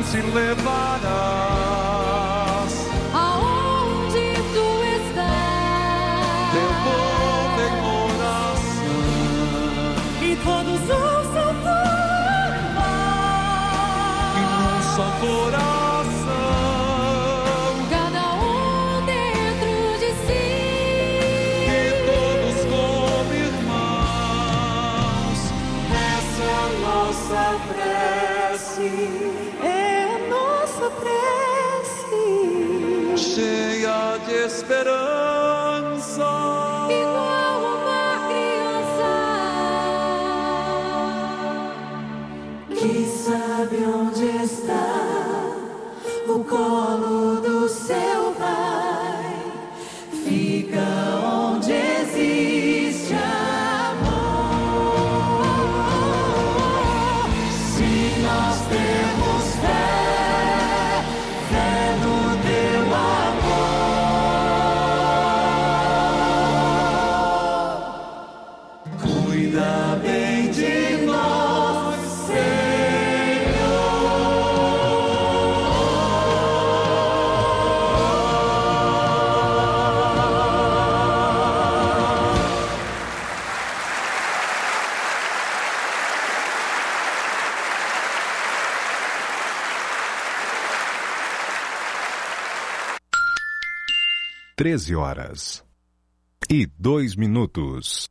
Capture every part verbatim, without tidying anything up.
se levarás. Aonde tu estás, Teu povo em oração, e todos ouçam tua voz, e num só coração, cada um dentro de si, e todos como irmãos. Essa é a nossa prece, é a nossa prece, cheia de esperança, igual uma criança que sabe onde está o colo do seu pai, fica onde existe amor. Se nós temos fé, fé no teu amor, cuida bem de nós, treze horas e dois minutos.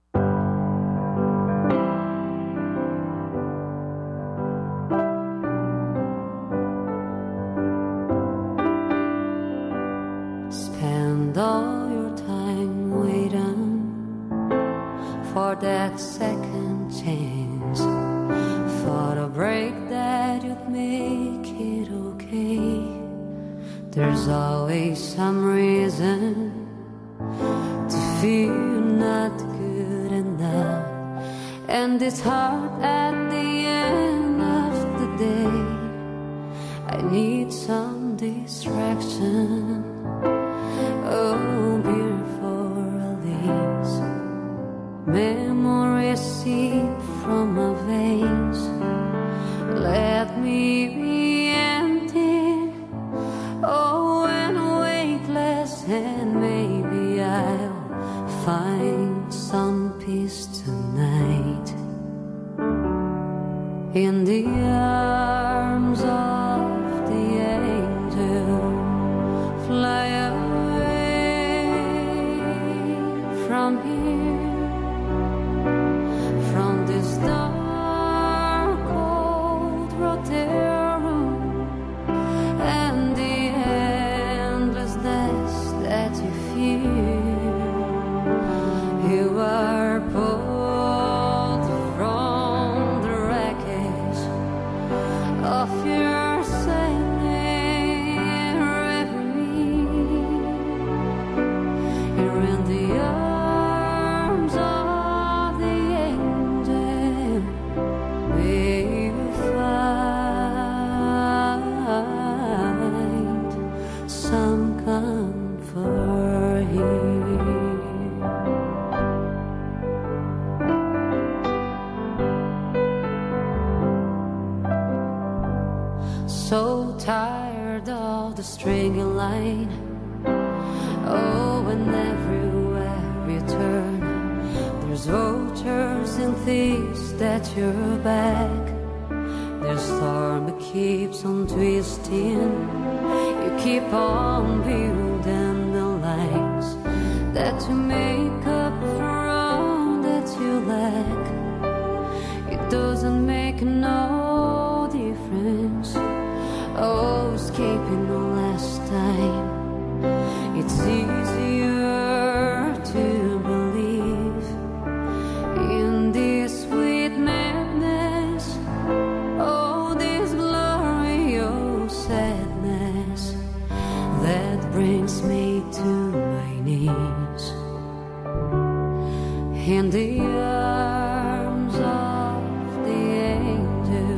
Spend all your time waiting for that second chance, for a break that you'd make it okay. There's always some reason to feel not good enough, and it's hard at the end of the day. I need some distraction. Oh, beautiful release, memories seep from my veins. Let me be empty, oh, and weightless, and maybe I'll find some peace tonight in the arms of the angel. Fly away from here, from this dark cold room, and the endlessness that you feel. You are pulled from the wreckage of your sailing reverie. You're in the arms of the angel. May you find some comfort here. So tired of the stringy line. Oh, and everywhere you turn, there's vultures and thieves at your back. The storm that keeps on twisting. You keep on building the lines that you make up for all that you lack. It doesn't make no difference. Oh, escaping the last time. It's easier to believe in this sweet madness. Oh, this glorious sadness that brings me to my knees in the arms of the angel.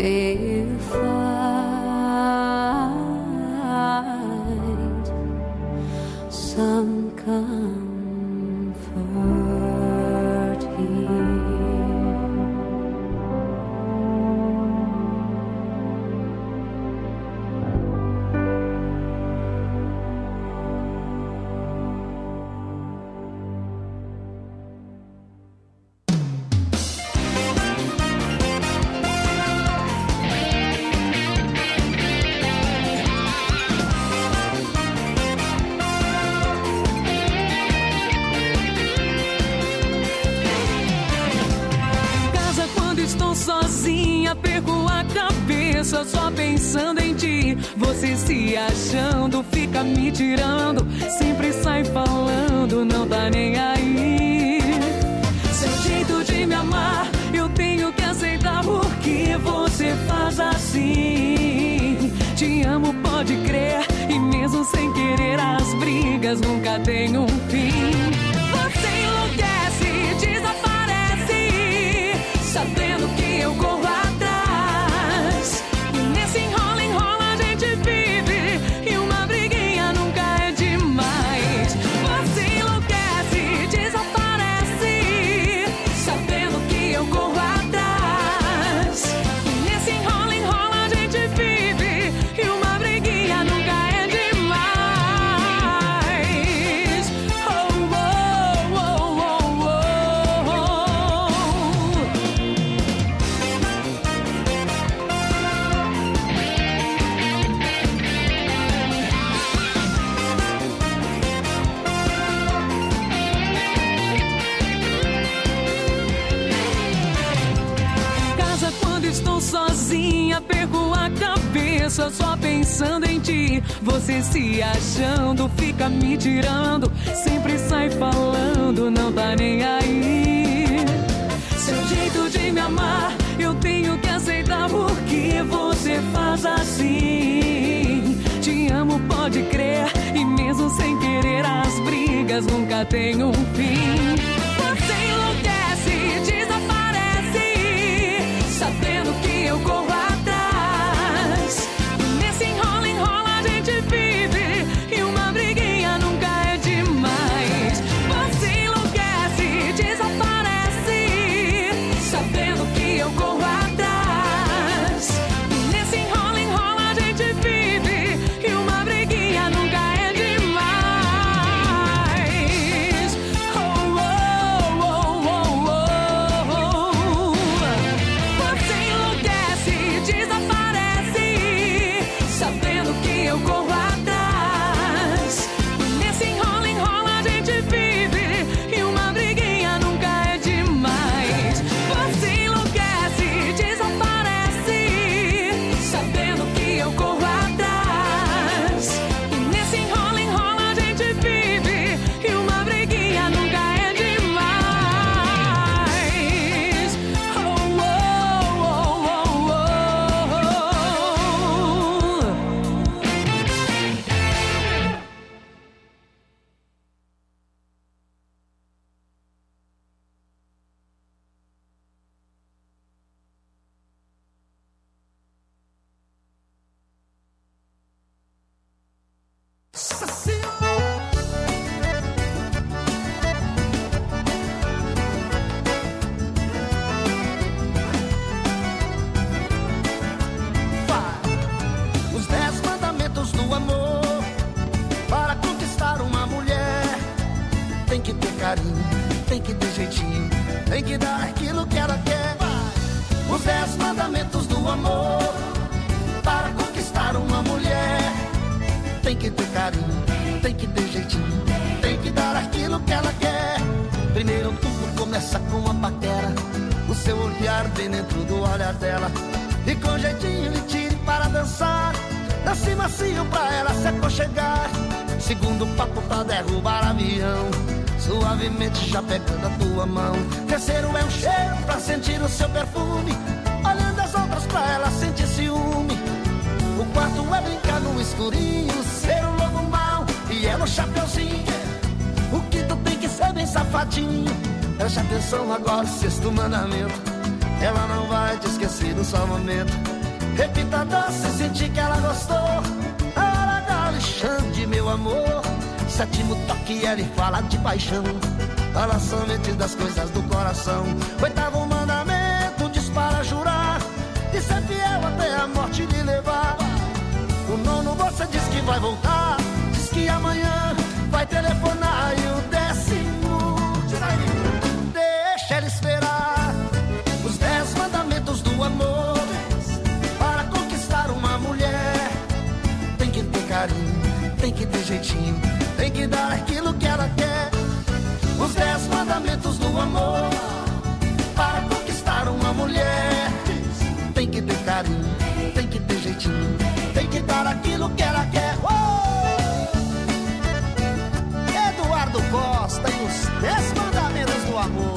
May you find some comfort here. Sozinha, perco a cabeça só pensando em ti. Você se achando, fica me tirando, sempre sai falando, não tá nem aí. Seu jeito de me amar, eu tenho que aceitar, porque você faz assim. Te amo, pode crer, e mesmo sem querer as brigas nunca tem um fim. Você enlouquece, desaparece, sabendo que eu corro atrás. E nesse enrola, enrola a gente vive, e uma briguinha nunca é demais. Você enlouquece, desaparece, sabendo que eu corro atrás. E nesse enrola, enrola a gente vive, e uma briguinha nunca é demais. Oh, oh, oh, oh, oh, oh. Casa quando estou sozinha, perco a cabeça só pensando em ti. Você se achando, fica me tirando, sempre sai falando, não tá nem aí. Seu jeito de me amar, eu tenho que aceitar, porque você faz assim. Te amo, pode crer, e mesmo sem querer as brigas nunca tem um fim. Você enlouquece, desaparece, sabendo que eu corro atrás. E nesse enrola, enrola a gente vive, e uma briguinha nunca é demais. Você enlouquece, desaparece, sabendo que eu corro atrás. E nesse enrola, enrola a gente vive, e uma briguinha nunca é demais. Oh, oh, oh, oh, oh, oh. Você enlouquece, desaparece, sabendo que eu corro atrás. E nesse enrola, enrola a gente vive, e uma briguinha nunca é demais. Você enlouquece, desaparece, sabendo que eu corro atrás. E nesse enrola, enrola a gente vive, e uma briguinha nunca é demais. Oh, oh, oh, oh, oh. Os dez mandamentos do amor. Para conquistar uma mulher, tem que ter carinho, tem que ter jeitinho, tem que dar aquilo que ela quer. Os dez mandamentos do amor. Para conquistar uma mulher, tem que ter carinho, tem que ter jeitinho, tem que dar aquilo que ela quer. Primeiro tudo começa com a paquera, o seu olhar bem dentro do olhar dela, e com jeitinho lhe tire para dançar, dance macio pra ela se aconchegar. Segundo papo pra derrubar avião, suavemente já pegando a tua mão. Terceiro é um cheiro pra sentir o seu perfume, olhando as outras pra ela sentir ciúme. O quarto é brincar no escurinho, ser um lobo mau e ela um chapeuzinho. O quinto tem que ser bem safadinho. Preste atenção agora, sexto mandamento, ela não vai te esquecer no só momento. Repita doce, senti que ela gostou. Na hora da Alexandre, meu amor. Sétimo toque, ele fala de paixão. Fala somente das coisas do coração. Oitavo mandamento, diz para jurar e ser fiel até a morte lhe levar. O nono, você diz que vai voltar. Diz que amanhã vai telefonar. E o décimo, deixa ele esperar. Os dez mandamentos do amor. Para conquistar uma mulher, tem que ter carinho, tem que ter jeitinho, tem que dar aquilo que ela quer. Os dez mandamentos do amor. Para conquistar uma mulher, tem que ter carinho, tem que ter jeitinho, tem que dar aquilo que ela quer. Oh! Eduardo Costa e os dez mandamentos do amor.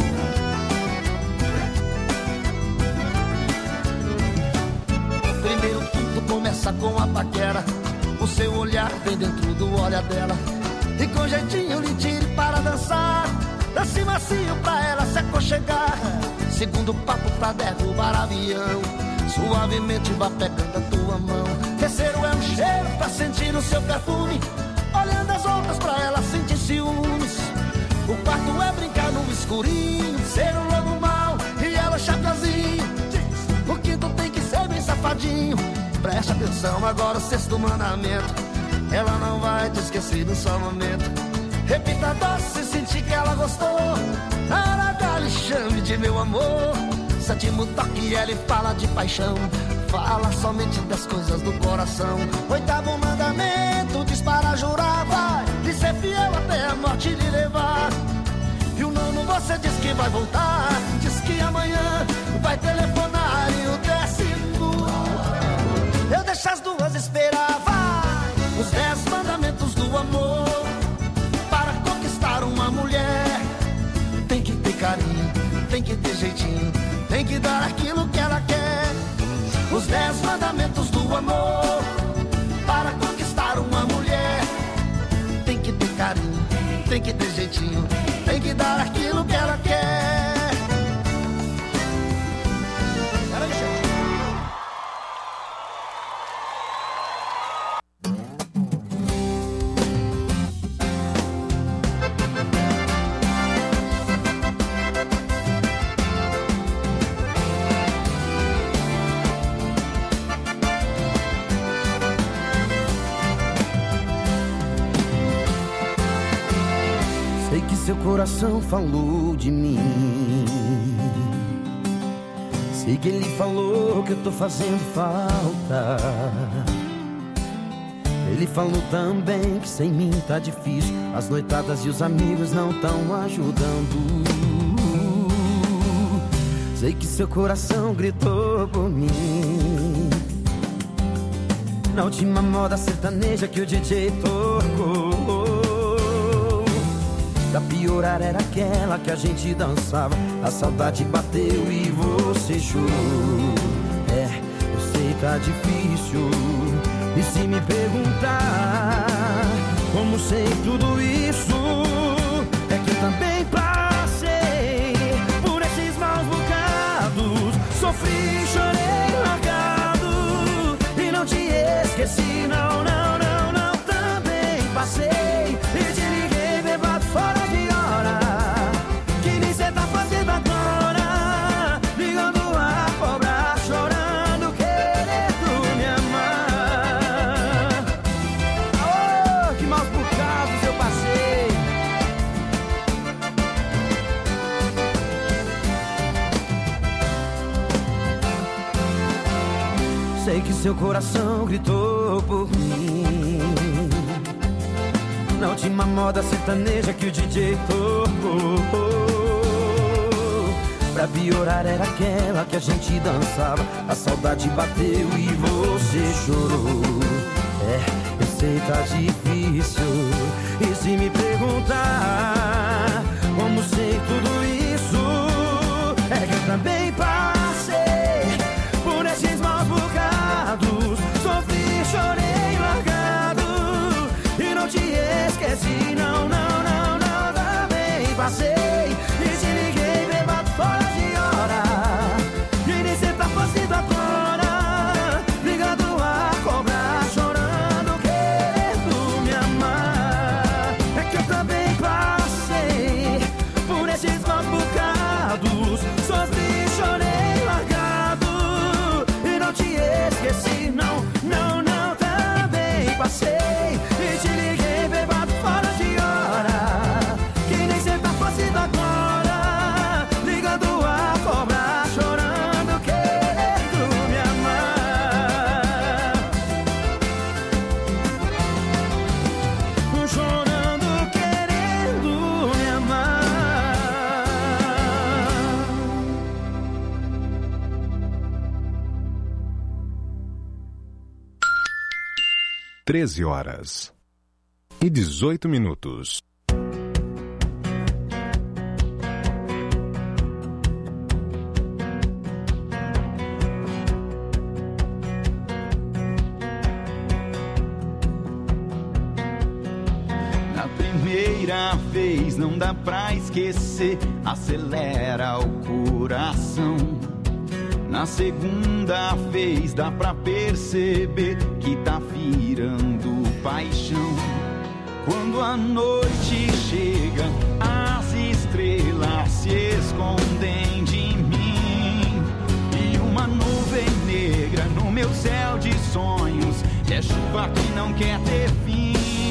Primeiro tudo começa com a paquera. O seu olhar vem dentro do olhar dela. E com jeitinho lhe tire para dançar. Dance macio pra ela se aconchegar. Segundo papo pra derrubar avião. Suavemente vá pegando a tua mão. Terceiro é um cheiro pra sentir o seu perfume. Olhando as outras pra ela sentir ciúmes. O quarto é brincar no escurinho. Ser um lobo mau e ela chacazinho. O quinto tem que ser bem safadinho. Preste atenção agora, o sexto mandamento. Ela não vai te esquecer no só momento. Repita doce, senti que ela gostou. Na hora da lhe chame de meu amor. Sétimo toque, ele fala de paixão. Fala somente das coisas do coração. Oitavo mandamento, diz para jurar. Vai lhe ser fiel até a morte lhe levar. E o nono, você diz que vai voltar. Diz que amanhã vai telefonar. E o décimo, eu deixo as duas esperar. Vai! Os dez mandamentos do amor. Para conquistar uma mulher, tem que ter carinho, tem que ter jeitinho, tem que dar aquilo que ela quer. Os dez mandamentos do amor. Para conquistar uma mulher, tem que ter carinho, tem que ter jeitinho, tem que dar aquilo que ela quer. Seu coração falou de mim. Sei que ele falou que eu tô fazendo falta. Ele falou também que sem mim tá difícil. As noitadas e os amigos não tão ajudando. Sei que seu coração gritou por mim. Na última moda sertaneja que o D J tocou. Pra piorar era aquela que a gente dançava. A saudade bateu e você chorou. É, eu sei tá difícil. E se me perguntar como sei tudo isso, é que eu também passei por esses maus bocados. Sofri, chorei, largado e não te esqueci, não, não, não, não. Também passei e te liguei bebado fora de hora. Que nem cê tá fazendo agora, ligando a cobrar, chorando, querendo me amar. Oh, que maus bocados eu passei. Sei que seu coração gritou por mim. Na última moda sertaneja que o D J tocou. Pra piorar era aquela que a gente dançava. A saudade bateu e você chorou. É, eu sei tá difícil. E se me perguntar como sei tudo isso, é que eu também passei por esses maus bocados. Sofri, chorei, largado e não te esqueci, não, não, não, não. Também passei e te liguei bebado fora de hora. E nem cê tá fazendo agora, treze horas e dezoito minutos. Na primeira vez não dá pra esquecer, acelera o coração. Na segunda vez dá pra perceber que tá virando paixão. Quando a noite chega, as estrelas se escondem de mim. E uma nuvem negra no meu céu de sonhos é chuva que não quer ter fim.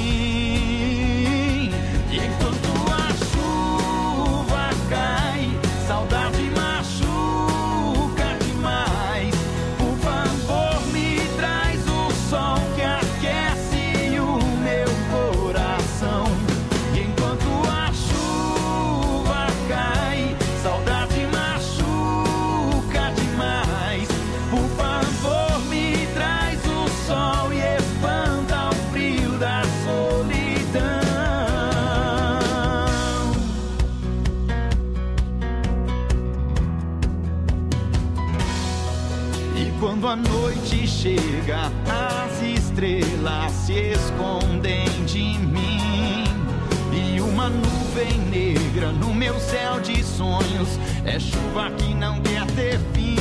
E enquanto a chuva cai, saudade machuca demais. Por favor, me traz o sol que aquece o meu coração. E enquanto a chuva cai, saudade machuca demais. Por favor, me traz o sol e espanta o frio da solidão. Quando a noite chega, as estrelas se escondem de mim. E uma nuvem negra no meu céu de sonhos é chuva que não quer ter fim.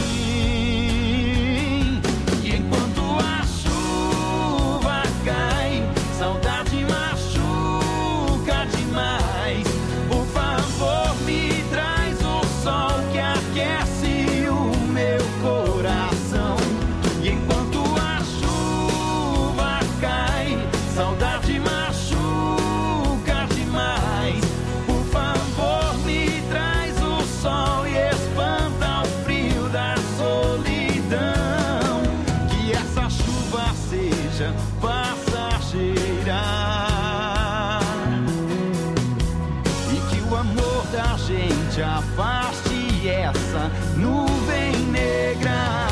E enquanto a chuva cai, saudade machuca demais. Por favor, me traz o sol que aquece o meu coração. E enquanto a chuva cai, saudade machuca demais. Por favor, me traz o sol e espanta o frio da solidão. Que essa chuva seja passageira e que o amor da gente afaste essa nuvem negra.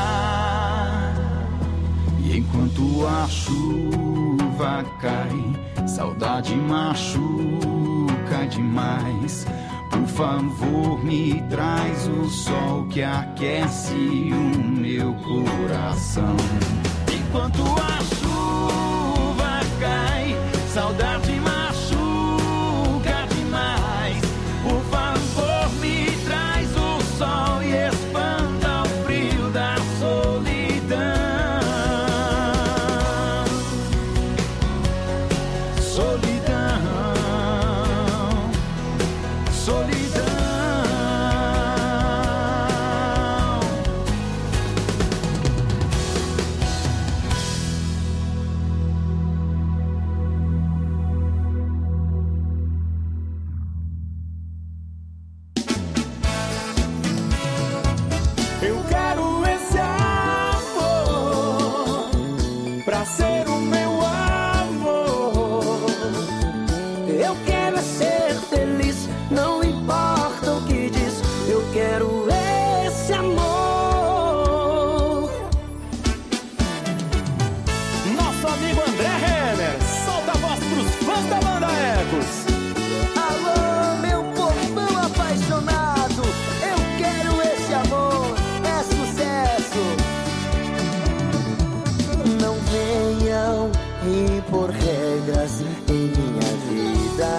Enquanto a chuva cai, saudade machuca demais. Por favor, me traz o sol que aquece o meu coração. Enquanto a chuva cai, saudade machuca demais. Por favor, me traz o sol e espanta o frio da solidão. Eu quero esse amor pra ser o meu amor. Eu quero é ser feliz, não importa o que diz. Eu quero esse amor. Nosso amigo André Renner, solta a voz pros fãs da banda Ecos. Alô, meu povão apaixonado, eu quero esse amor, é sucesso. Não venham impor regras em minha vida,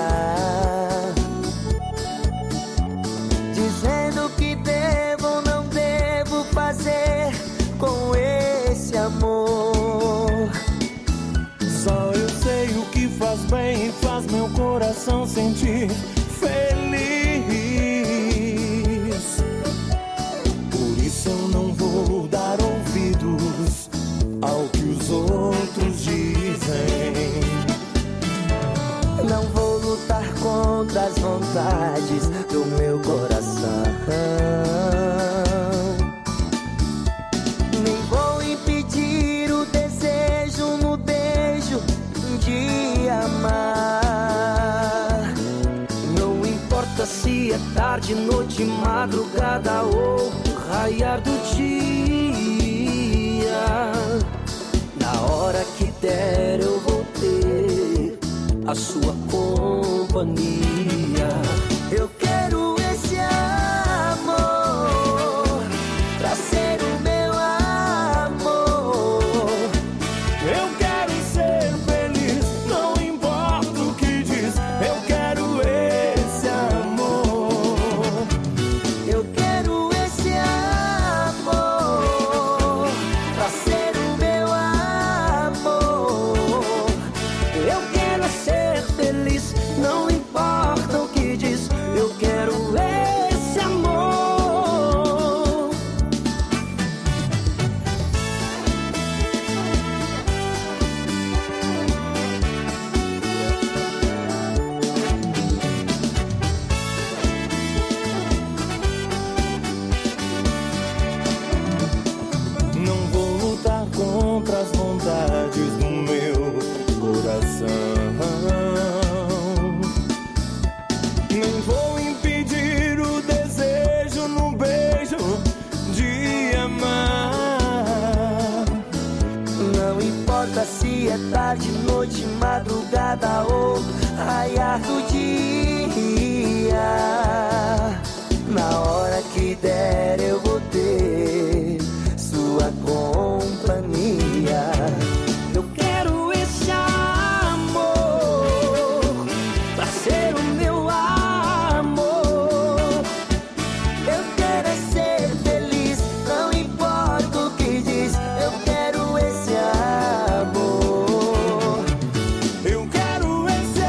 dizendo que devo ou não devo fazer com esse amor. Só eu sei o que faz bem e faz meu coração sentir feliz. Por isso eu não vou dar ouvidos ao que os outros dizem. Não vou lutar contra as vontades do meu coração, nem vou impedir o desejo no beijo de amar. Não importa se é tarde, noite, madrugada ou raiar do dia. Na hora que der a sua companhia. Eu quero esse amor pra ser o meu amor. Eu quero ser feliz, não importa o que diz. Eu quero esse amor. Eu quero esse amor pra ser o meu amor. Eu quero ser feliz, não importa o que diz. Eu quero esse amor. Não vou lutar contra as vontades do meu coração. Nem vou impedir o desejo no beijo de amar. Não importa se é tarde, noite, madrugada ou raiar do dia. Na hora que der eu vou ter sua companhia. Eu quero esse amor pra ser o meu amor. Eu quero é ser feliz, não importa o que diz. Eu quero esse amor. Eu quero esse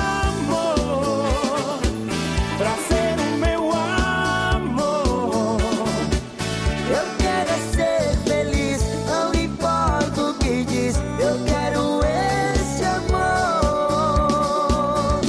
amor pra ser o meu amor. Eu quero é ser feliz, não importa o que diz. Eu quero esse amor.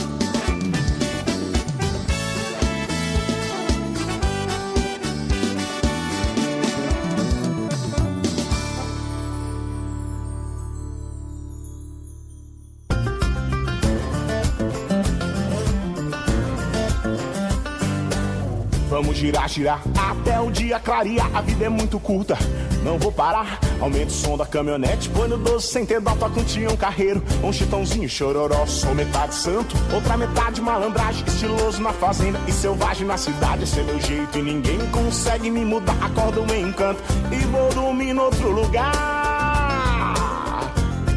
Vamos girar, girar até o dia clarear. A vida é muito curta, não vou parar. Aumenta o som da caminhonete, põe no doze sem ter dó, toca um Tião Carreiro, um Chitãozinho Chororó. Sou metade santo, outra metade malandragem, estiloso na fazenda e selvagem na cidade. Esse é meu jeito e ninguém consegue me mudar. Acordo um encanto e vou dormir em outro lugar.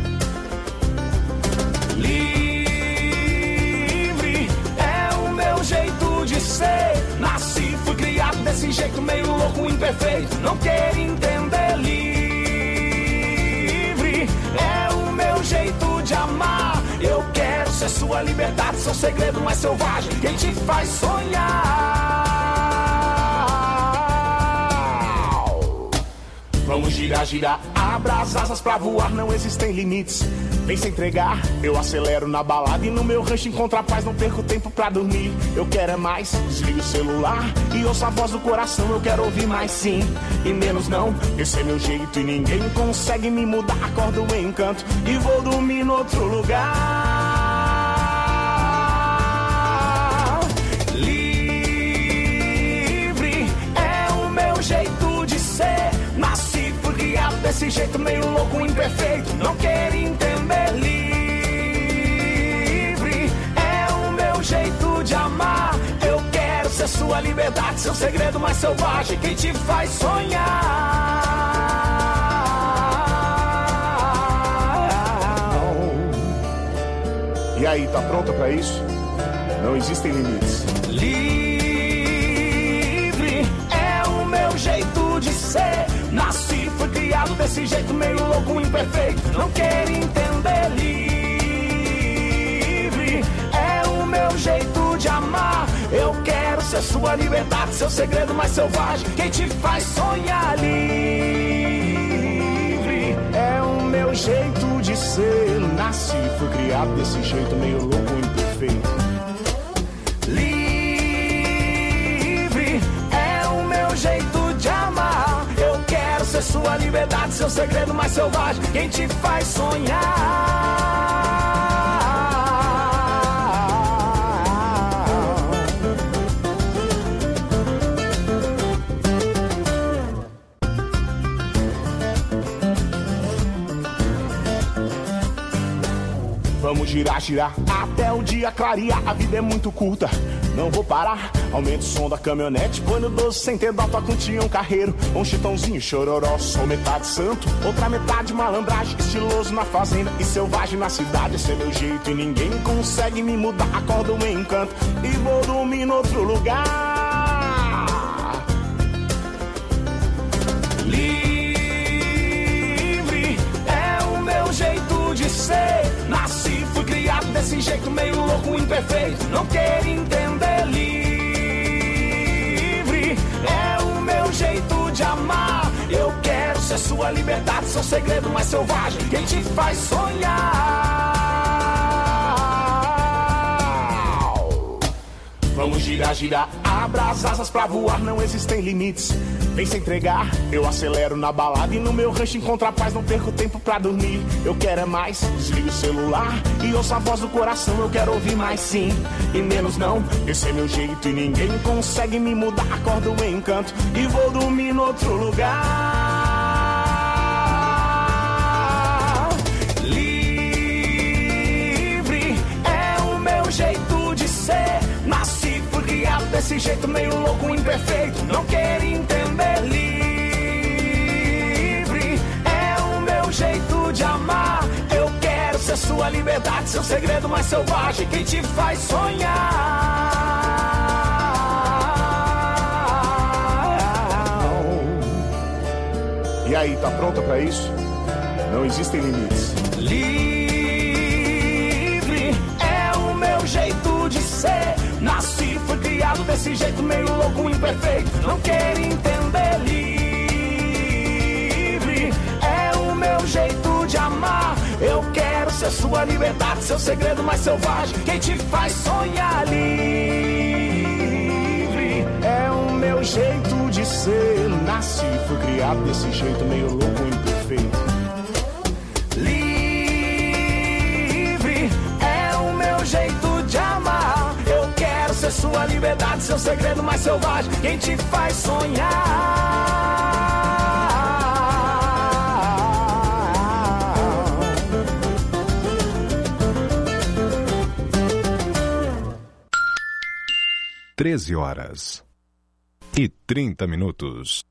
Livre é o meu jeito de ser. Nasci, fui criado desse jeito meio louco, imperfeito. Não quero entender. Livre é o meu jeito de amar. Eu quero ser sua liberdade, seu segredo mais selvagem, quem te faz sonhar. Vamos girar, girar, abra as asas pra voar, não existem limites. Vem se entregar, eu acelero na balada e no meu rancho encontro a paz, não perco tempo pra dormir. Eu quero é mais, desliga o celular e ouça a voz do coração. Eu quero ouvir mais sim e menos não. Esse é meu jeito e ninguém consegue me mudar. Acordo o encanto e vou dormir em outro lugar. Livre é o meu jeito de ser. Nasci, fui criado desse jeito meio louco, imperfeito. Não quero entender. Livre é o meu jeito de amar. Eu quero ser sua liberdade, seu segredo mais selvagem, quem te faz sonhar. E aí, tá pronta pra isso? Não existem limites. Livre é o meu jeito de ser. Nasci, fui criado desse jeito meio louco, imperfeito. Não quero entender. Livre é o meu jeito de amar. Eu quero ser sua liberdade, seu segredo mais selvagem, quem te faz sonhar. Livre é o meu jeito de ser. Nasci, fui criado desse jeito meio louco, imperfeito. Livre é o meu jeito de amar. Eu quero ser sua liberdade, seu segredo mais selvagem, quem te faz sonhar. Vamos Vamos girar, girar até o dia clarear. A vida é muito curta, não vou parar. Aumenta o som da caminhonete, põe no doze sem ter dó, toca um Tião Carreiro, um Chitãozinho, Chororó. Sou metade santo, outra metade malandragem, estiloso na fazenda e selvagem na cidade. Esse é meu jeito e ninguém consegue me mudar. Acordo em encanto e vou dormir em outro lugar. Livre é o meu jeito de ser. Nasci, fui criado desse jeito meio louco, imperfeito. Não quero entender. Livre é o meu jeito de amar. Eu quero ser sua liberdade, seu segredo mais selvagem, quem te faz sonhar. Vamos girar, girar, abra as asas pra voar, não existem limites. Vem se entregar, eu acelero na balada e no meu rancho encontro a paz, não perco tempo pra dormir. Eu quero é mais, desligo o celular e ouço a voz do coração. Eu quero ouvir mais sim e menos não. Esse é meu jeito e ninguém consegue me mudar. Acordo em encanto e vou dormir no outro lugar. Livre é o meu jeito de ser. Nasci, fui criado desse jeito meio louco, imperfeito. Não quero entender. Livre é o meu jeito de amar. Eu quero ser sua liberdade, seu segredo mais selvagem, quem te faz sonhar. E aí, tá pronta pra isso? Não existem limites. Livre é o meu jeito de ser. Nasci, fui criado desse jeito meio louco, imperfeito. Não quero entender. Livre é o meu jeito de amar. Eu quero ser sua liberdade, seu segredo mais selvagem, quem te faz sonhar. Livre é o meu jeito de ser. Nasci, fui criado desse jeito meio louco, imperfeito. Livre é o meu jeito de amar. Ser sua liberdade, seu segredo mais selvagem, quem te faz sonhar. Treze horas e trinta minutos.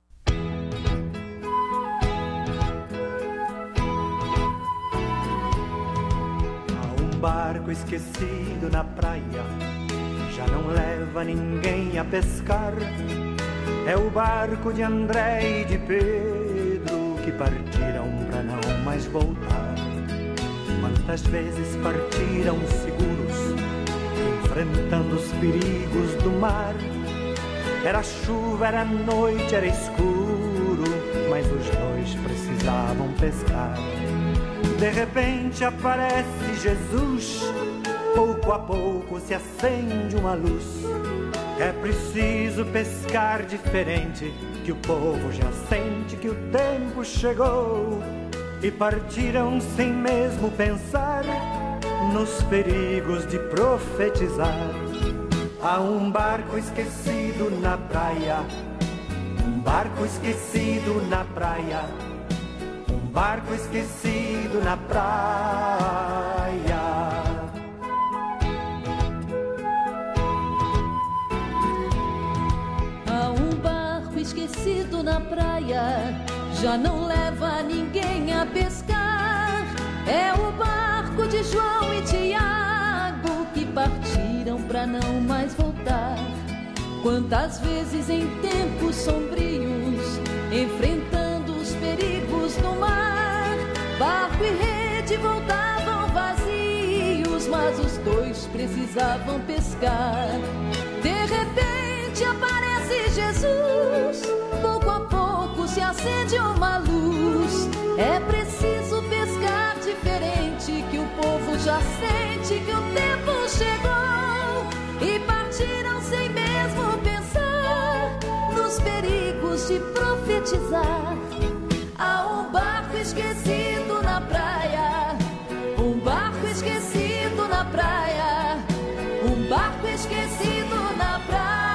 Há um barco esquecido na praia, já não leva ninguém a pescar. É o barco de André e de Pedro, que partiram pra não mais voltar. Quantas vezes partiram seguros, enfrentando os perigos do mar. Era chuva, era noite, era escuro, mas os dois precisavam pescar. De repente aparece Jesus, pouco a pouco se acende uma luz. É preciso pescar diferente, que o povo já sente que o tempo chegou. E partiram sem mesmo pensar nos perigos de profetizar. Há um barco esquecido na praia, um barco esquecido na praia, um barco esquecido na praia. Esquecido na praia, já não leva ninguém a pescar. É o barco de João e Tiago, que partiram pra não mais voltar. Quantas vezes em tempos sombrios, enfrentando os perigos do mar, barco e rede voltavam vazios, mas os dois precisavam pescar. De repente aparece Jesus, pouco a pouco se acende uma luz. É preciso pescar diferente, que o povo já sente que o tempo chegou. E partiram sem mesmo pensar nos perigos de profetizar. Há um barco esquecido na praia, um barco esquecido na praia, um barco esquecido na praia.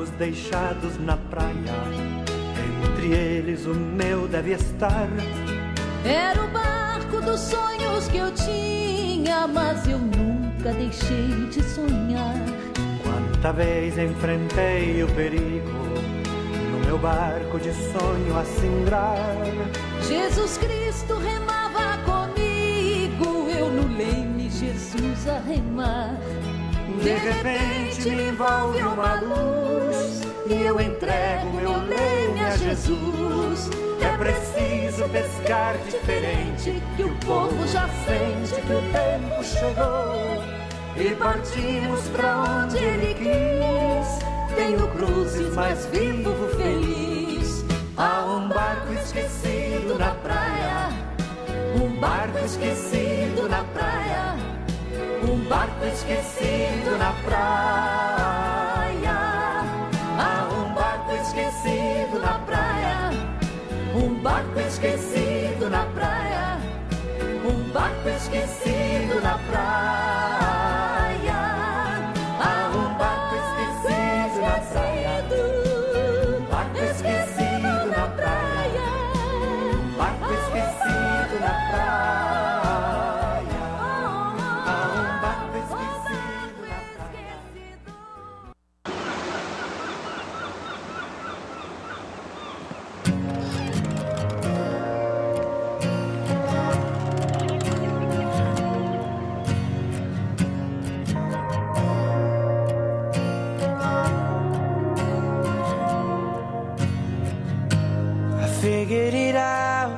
barcos deixados na praia, entre eles o meu deve estar. Era o barco dos sonhos que eu tinha, mas eu nunca deixei de sonhar. Quanta vez enfrentei o perigo no meu barco de sonho a singrar. Jesus Cristo remava comigo, eu no leme, Jesus a remar. De repente me envolve uma luz e eu entrego meu leme a Jesus. É preciso pescar diferente, que o povo já sente que o tempo chegou. E partimos pra onde Ele quis. Tenho cruzes, mas vivo feliz. Há um barco esquecido na praia, um barco esquecido na praia, um barco esquecido na praia. Há um barco esquecido na praia, um barco esquecido na praia, um barco esquecido na praia. Há um barco esquecido na praia, um barco esquecido na praia, um barco esquecido na praia. Há um barco esquecido na praia. I figured it out,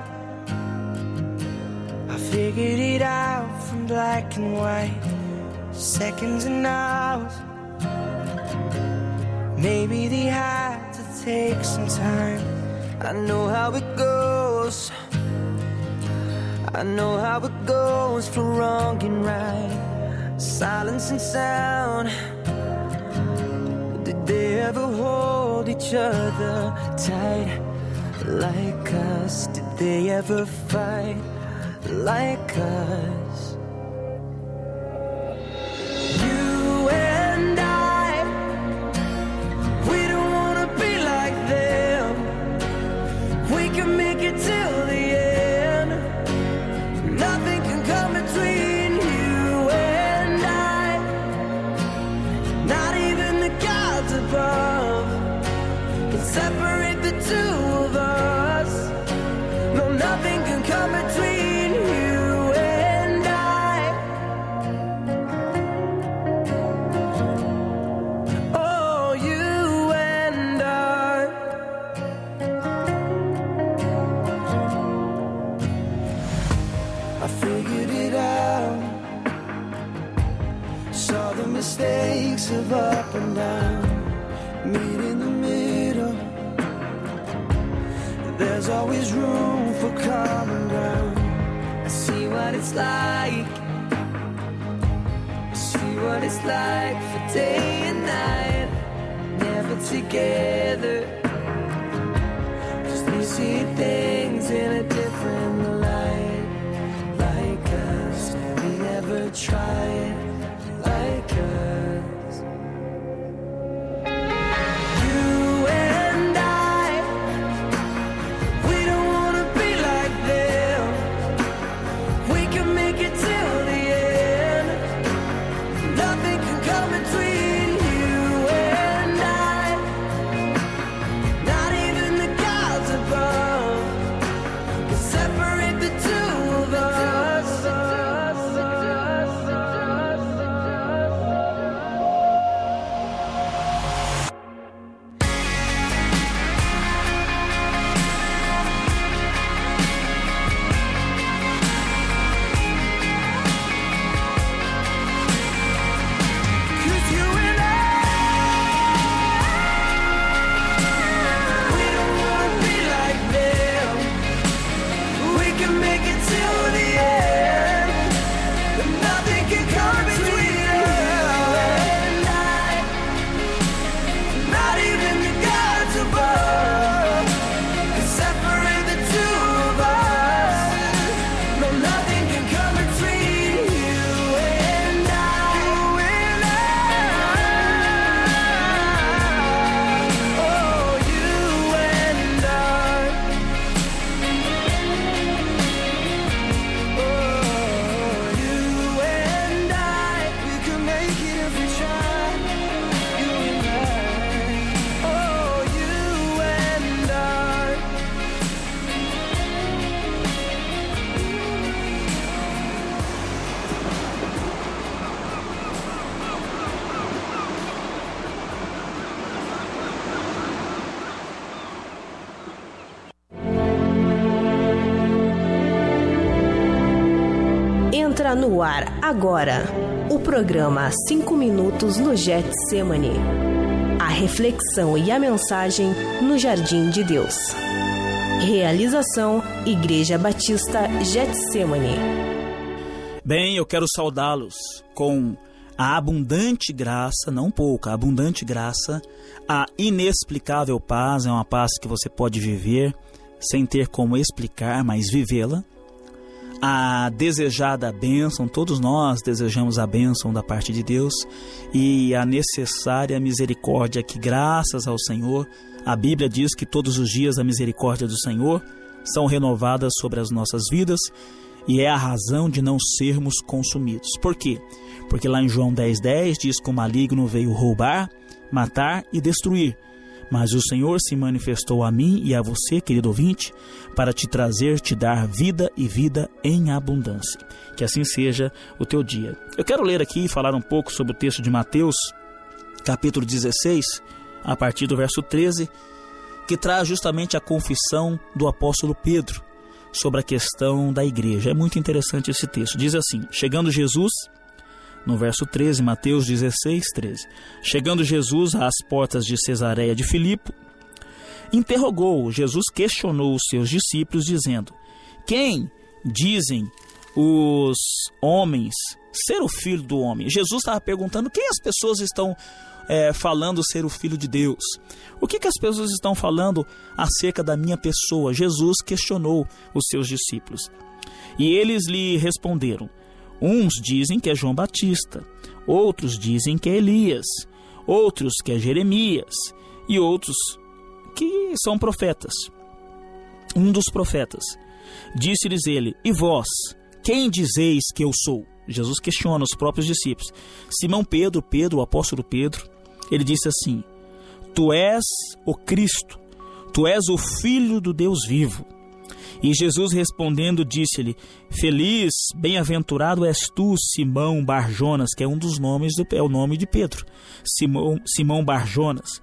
I figured it out from black and white, seconds and hours. Maybe they had to take some time. I know how it goes, I know how it goes for wrong and right, silence and sound. Did they ever hold each other tight like us? Did they ever fight like us? You and I, we don't wanna be like them. We can make it till the end. Nothing can come between you and I, not even the gods above can separate the two of us. No, nothing can come between you and I. Oh, you and I. I figured it out, saw the mistakes of up and down, meet in the middle. There's always room for common ground. I see what it's like, I see what it's like for day and night, never together. 'Cause they see things in a different light, like us. We never tried like us. You and I, we don't wanna be like them. We can make it till the end. Nothing can come between you and I, not even the gods above can separate the two of us. Entra no ar agora o programa cinco minutos no Getsemane. A reflexão e a mensagem no Jardim de Deus. Realização Igreja Batista Getsemane. Bem, eu quero saudá-los com a abundante graça, não pouca, a abundante graça, a inexplicável paz, é uma paz que você pode viver sem ter como explicar, mas vivê-la. A desejada bênção, todos nós desejamos a bênção da parte de Deus, e a necessária misericórdia que, graças ao Senhor, a Bíblia diz que todos os dias a misericórdia do Senhor são renovadas sobre as nossas vidas, e é a razão de não sermos consumidos. Por quê? Porque lá em João dez, dez diz que o maligno veio roubar, matar e destruir. Mas o Senhor se manifestou a mim e a você, querido ouvinte, para te trazer, te dar vida e vida em abundância. Que assim seja o teu dia. Eu quero ler aqui e falar um pouco sobre o texto de Mateus, capítulo dezesseis, a partir do verso treze, que traz justamente a confissão do apóstolo Pedro sobre a questão da igreja. É muito interessante esse texto. Diz assim: chegando Jesus... No verso treze, Mateus dezesseis, treze. Chegando Jesus às portas de Cesareia de Filipe, interrogou, Jesus questionou os seus discípulos, dizendo: quem dizem os homens ser o Filho do Homem? Jesus estava perguntando quem as pessoas estão é, falando ser o Filho de Deus. O que, que as pessoas estão falando acerca da minha pessoa? Jesus questionou os seus discípulos. E eles lhe responderam: uns dizem que é João Batista, outros dizem que é Elias, outros que é Jeremias, e outros que são profetas. Um dos profetas. Disse-lhes ele: e vós, quem dizeis que eu sou? Jesus questiona os próprios discípulos. Simão Pedro, Pedro, o apóstolo Pedro, ele disse assim: tu és o Cristo, tu és o Filho do Deus vivo. E Jesus respondendo disse-lhe: feliz, bem-aventurado és tu, Simão Barjonas, que é um dos nomes, do, é o nome de Pedro, Simão, Simão Barjonas,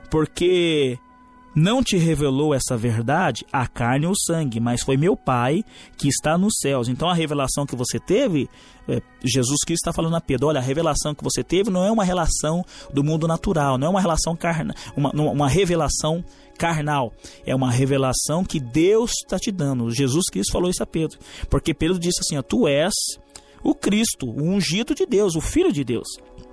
porque não te revelou essa verdade a carne ou sangue, mas foi meu Pai que está nos céus. Então a revelação que você teve, é, Jesus Cristo está falando a Pedro: olha, a revelação que você teve não é uma relação do mundo natural, não é uma relação carnal, uma, uma revelação carnal, é uma revelação que Deus está te dando. Jesus Cristo falou isso a Pedro, porque Pedro disse assim: ó, tu és o Cristo, o ungido de Deus, o Filho de Deus.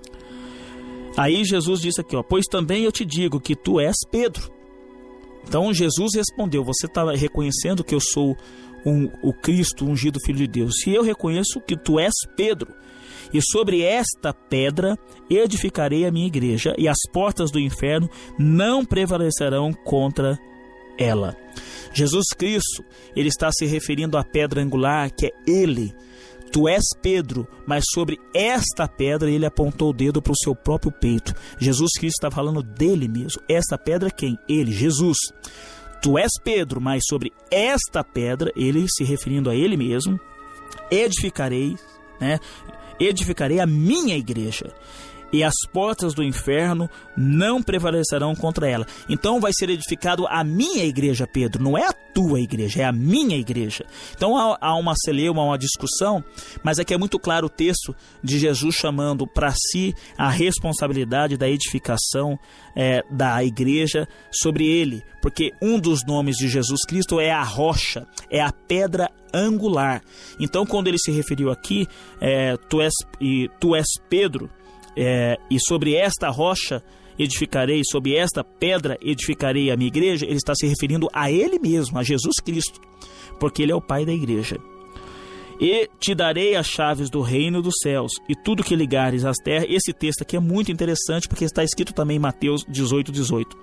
Aí Jesus disse aqui, ó, pois também eu te digo que tu és Pedro. Então Jesus respondeu: você está reconhecendo que eu sou um, o Cristo, o ungido Filho de Deus, e eu reconheço que tu és Pedro, e sobre esta pedra edificarei a minha igreja, e as portas do inferno não prevalecerão contra ela. Jesus Cristo, ele está se referindo à pedra angular, que é ele. Tu és Pedro, mas sobre esta pedra ele apontou o dedo para o seu próprio peito. Jesus Cristo está falando dele mesmo. Esta pedra quem? Ele, Jesus. Tu és Pedro, mas sobre esta pedra, ele se referindo a ele mesmo, edificarei, né? Edificarei a minha igreja, e as portas do inferno não prevalecerão contra ela. Então vai ser edificado a minha igreja, Pedro, não é a tua igreja, é a minha igreja. Então há, há uma celeuma, uma discussão, mas aqui é muito claro o texto de Jesus chamando para si a responsabilidade da edificação é, da igreja sobre ele, porque um dos nomes de Jesus Cristo é a rocha, é a pedra angular. Então quando ele se referiu aqui, é, tu, és, e, tu és Pedro, É, e sobre esta rocha edificarei, sobre esta pedra edificarei a minha igreja, ele está se referindo a ele mesmo, a Jesus Cristo, porque ele é o Pai da igreja. E te darei as chaves do reino dos céus, e tudo que ligares às terras. Esse texto aqui é muito interessante, porque está escrito também em Mateus dezoito, dezoito.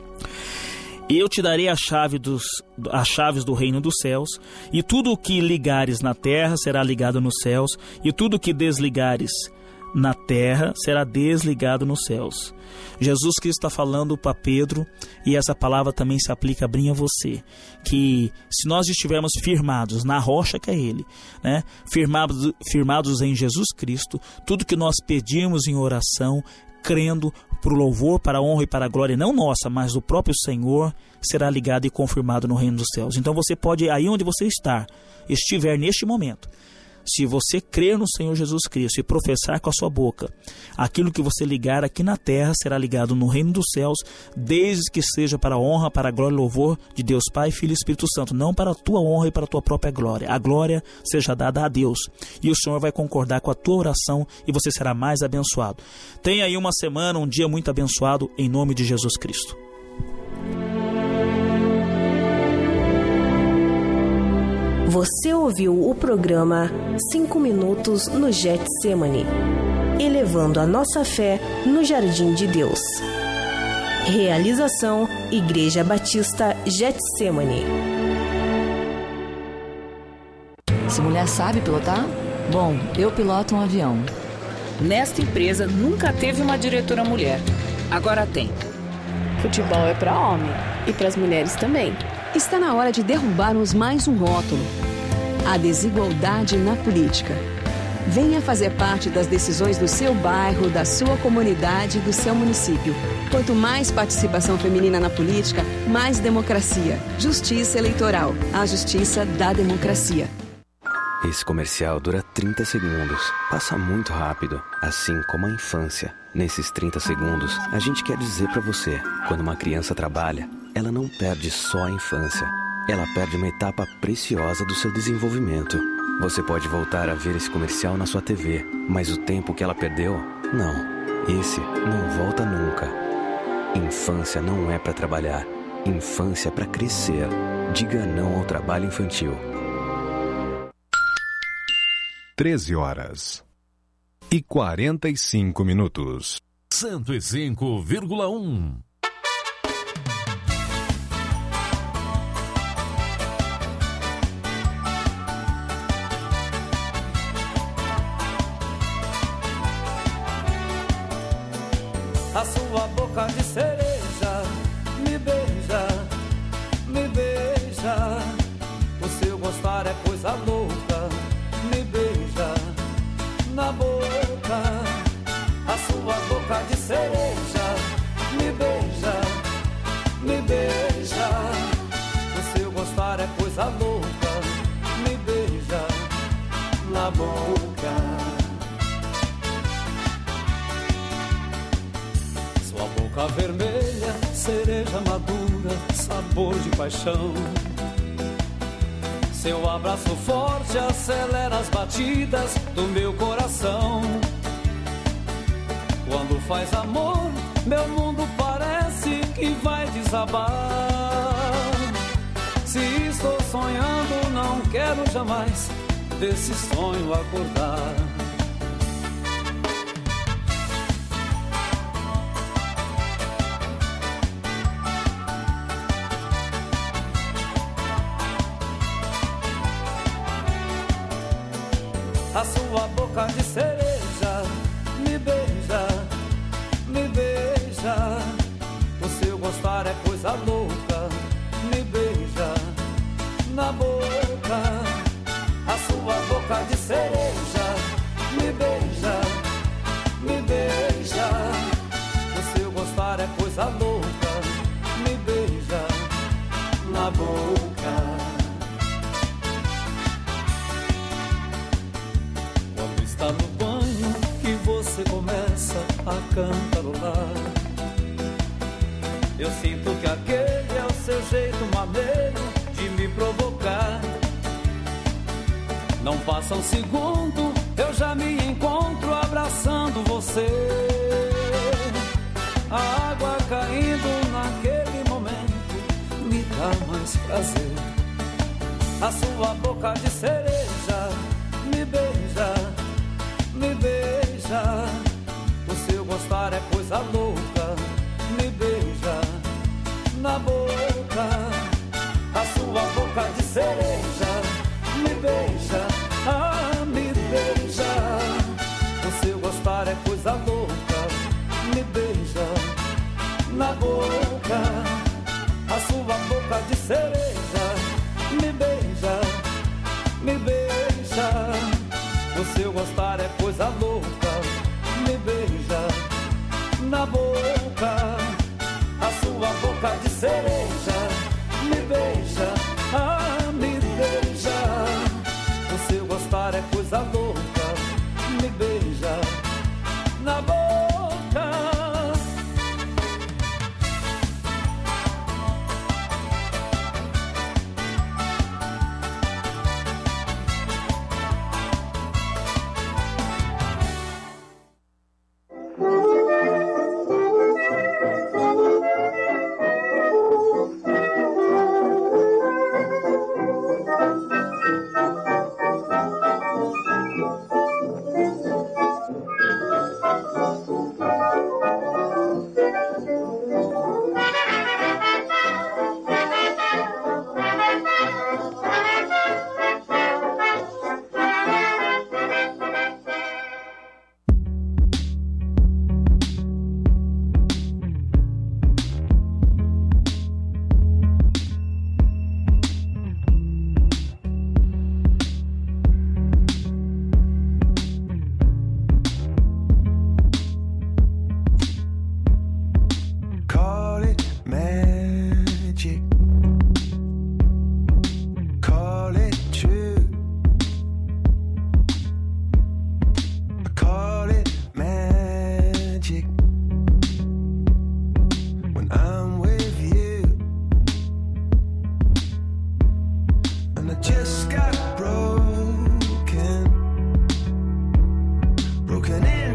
Eu te darei a chave dos, as chaves do reino dos céus, e tudo o que ligares na terra será ligado nos céus, e tudo o que desligares na terra será desligado nos céus. Jesus Cristo está falando para Pedro, e essa palavra também se aplica bem a você, que se nós estivermos firmados na rocha que é Ele, né? firmados, firmados em Jesus Cristo, tudo que nós pedimos em oração, crendo para o louvor, para a honra e para a glória, não nossa, mas do próprio Senhor, será ligado e confirmado no reino dos céus. Então você pode, aí onde você está, estiver neste momento, Se você crer no Senhor Jesus Cristo e professar com a sua boca, aquilo que você ligar aqui na terra será ligado no reino dos céus, desde que seja para a honra, para a glória e louvor de Deus Pai, Filho e Espírito Santo, não para a tua honra e para a tua própria glória. A glória seja dada a Deus, e o Senhor vai concordar com a tua oração e você será mais abençoado. Tenha aí uma semana, um dia muito abençoado, em nome de Jesus Cristo. Você ouviu o programa cinco minutos no Getsemane, elevando a nossa fé no Jardim de Deus. Realização Igreja Batista Getsemane. Essa mulher sabe pilotar? Bom, eu piloto um avião. Nesta empresa nunca teve uma diretora mulher. Agora tem. Futebol é para homem e para as mulheres também. Está na hora de derrubarmos mais um rótulo: a desigualdade na política. Venha fazer parte das decisões do seu bairro, da sua comunidade e do seu município. Quanto mais participação feminina na política, mais democracia. Justiça eleitoral. A justiça da democracia. Esse comercial dura trinta segundos. Passa muito rápido, assim como a infância. Nesses trinta segundos, a gente quer dizer pra você: quando uma criança trabalha, ela não perde só a infância. Ela perde uma etapa preciosa do seu desenvolvimento. Você pode voltar a ver esse comercial na sua T V, mas o tempo que ela perdeu, não. Esse não volta nunca. Infância não é pra trabalhar. Infância é pra crescer. Diga não ao trabalho infantil. treze horas e quarenta e cinco minutos. cento e cinco vírgula um. A sua boca de cereja me beija, me beija. O seu gostar é coisa louca, me beija na boca. A sua boca de cereja me beija, me beija. O seu gostar é coisa louca, me beija na boca. Boca vermelha, cereja madura, sabor de paixão. Seu abraço forte acelera as batidas do meu coração. Quando faz amor, meu mundo parece que vai desabar. Se estou sonhando, não quero jamais desse sonho acordar. A sua boca de cereja me beija, me beija. O seu gostar é coisa louca, me beija na boca. A sua boca de cereja me beija, me beija. O seu gostar é coisa louca, me beija na boca. No banho que você começa a cantarolar, eu sinto que aquele é o seu jeito maneiro de me provocar. Não passa um segundo, eu já me encontro abraçando você. A água caindo naquele momento me dá mais prazer. A sua boca de cereja me beija, me beija. O seu gostar é coisa louca, me beija na boca. A sua boca de cereja me beija, ah, me beija. O seu gostar é coisa louca, me beija na boca. A sua boca de cereja me beija, me beija. O seu gostar é coisa louca, me beija na boca. A sua boca de cereja me beija, ah, me beija. O seu gostar é coisa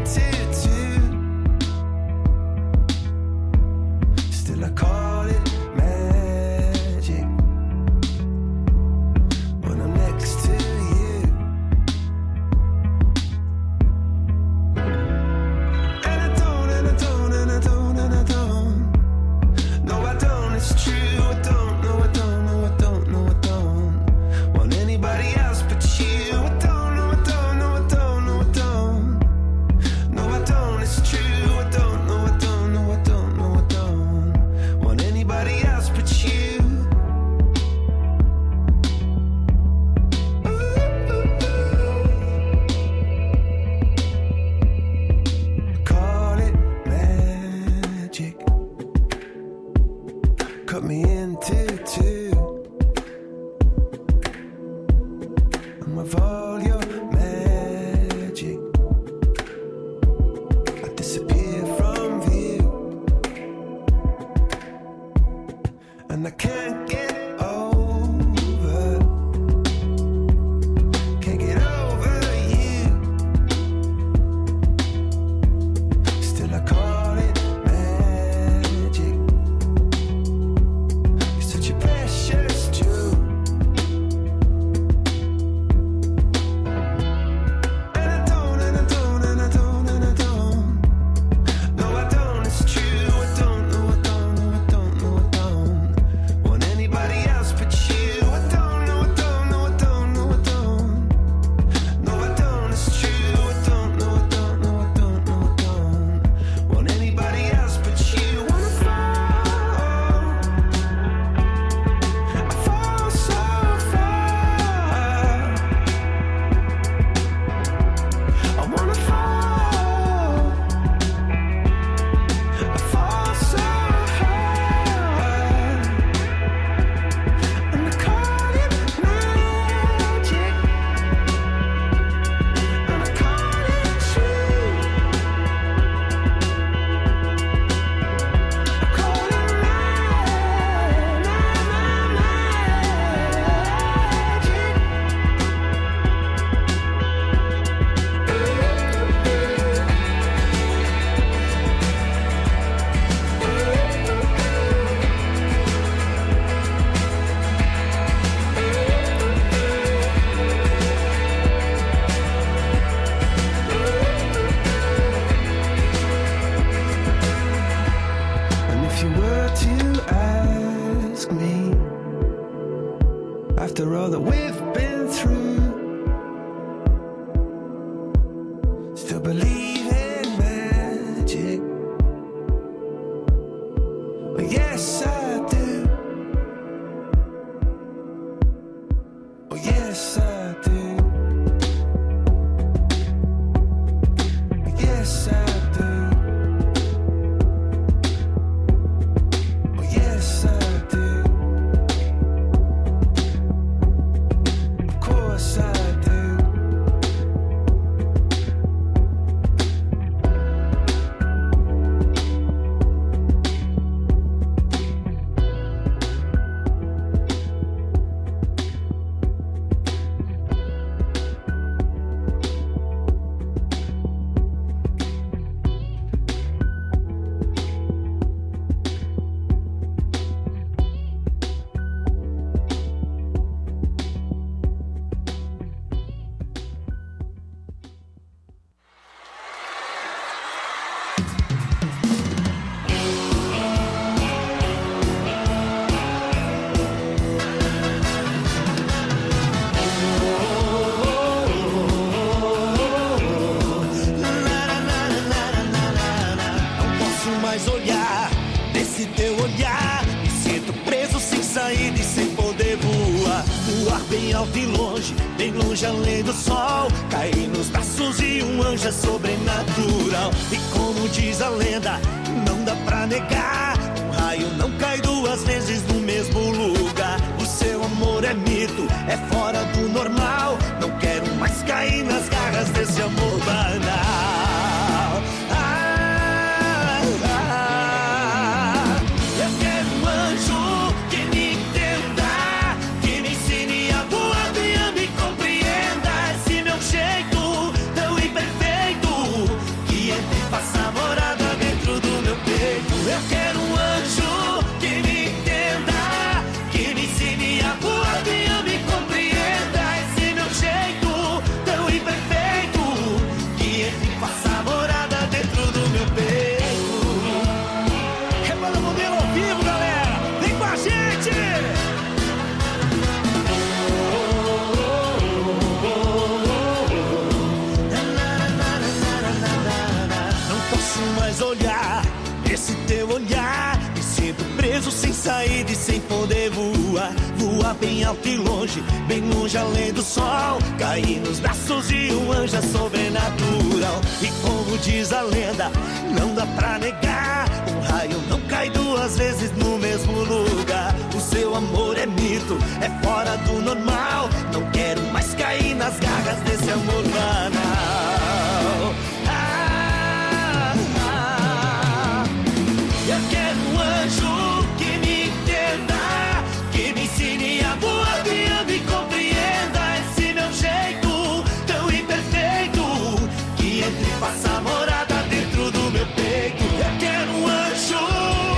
bem alto e longe, bem longe além do sol. Caí nos braços de um anjo sobrenatural. E como diz a lenda, não dá pra negar, um raio não cai duas vezes no mesmo lugar. O seu amor é mito, é fora do normal. Não quero mais cair nas garras desse amor banal. quis olhar esse teu olhar, me sinto preso sem saída e sem poder voar. Voar bem alto e longe, bem longe além do sol. Cair nos braços de um anjo sobrenatural. E como diz a lenda, não dá pra negar, um raio não cai duas vezes no mesmo lugar. O seu amor é mito, é fora do normal. Não quero mais cair nas garras desse amor banal. Eu quero um anjo que me entenda, que me ensine a voar, me ame e compreenda esse meu jeito tão imperfeito, que entre e faça morada dentro do meu peito. Eu quero um anjo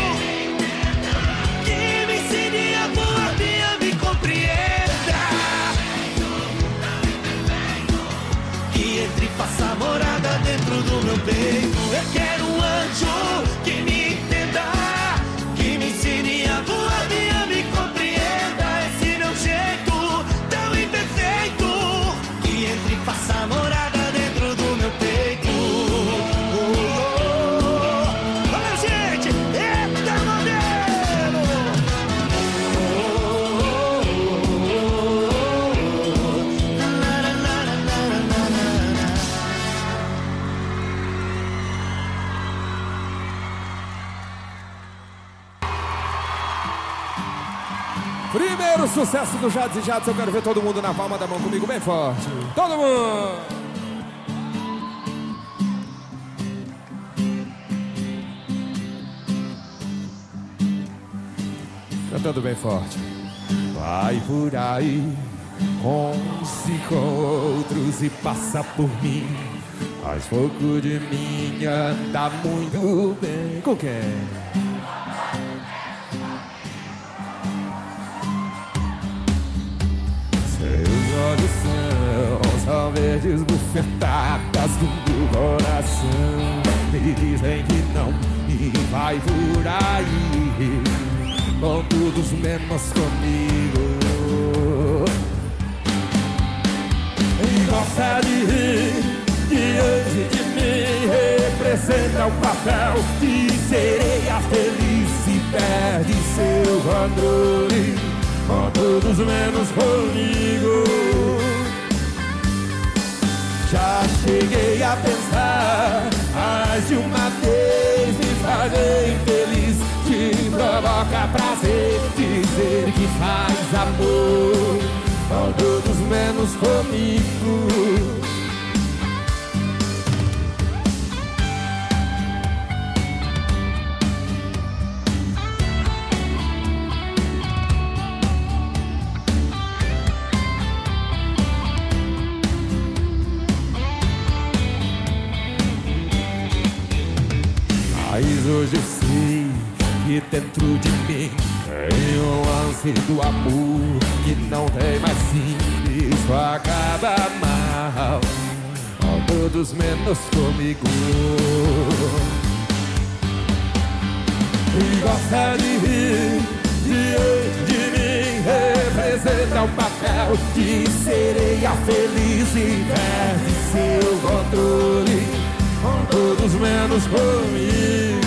que me ensine a voar, me ame e compreenda, que entre e faça morada dentro do meu peito. Eu quero um anjo que me que me ensine a voar, me ame e compreenda esse meu jeito tão imperfeito, que entre e faça morada dentro do meu peito. Oh, oh, oh. Olha, gente, eita modelo! Oh, oh, oh, oh. Na, na, na, na, na, na, na. Primeiro sucesso do Jades e Jades, eu quero ver todo mundo na palma da mão comigo bem forte. Todo mundo! Cantando bem forte. Vai por aí, com-se com outros e passa por mim. Faz pouco de mim, anda muito bem. Com quem? Olhos são, são verdes bufetadas do coração. Me dizem que não e vai por aí, com todos menos comigo. E gosta de rir diante de mim, representa o papel de sereia feliz e perde seu controle, com todos menos comigo. Já cheguei a pensar mais de uma vez, me fazer infeliz, te provoca prazer, dizer que faz amor, com todos menos comigo. Mas hoje eu sei que dentro de mim tem um lance do amor que não tem mais fim. Isso acaba mal, com todos menos comigo. E gosta de rir diante de mim, representa o papel de sereia feliz e perde seu controle, com todos menos comigo.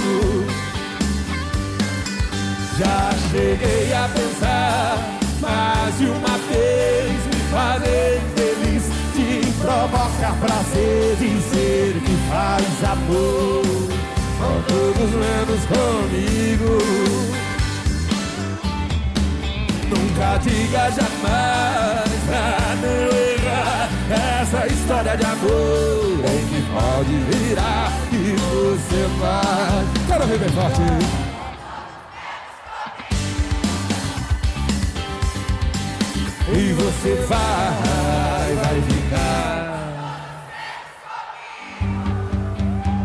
Já cheguei a pensar mais de uma vez, me fazer feliz, te provoca prazer, dizer que faz amor, com todos menos comigo. Nunca diga jamais pra não errar, essa história de amor em que pode virar e você vai. Quero ver bem forte. E você vai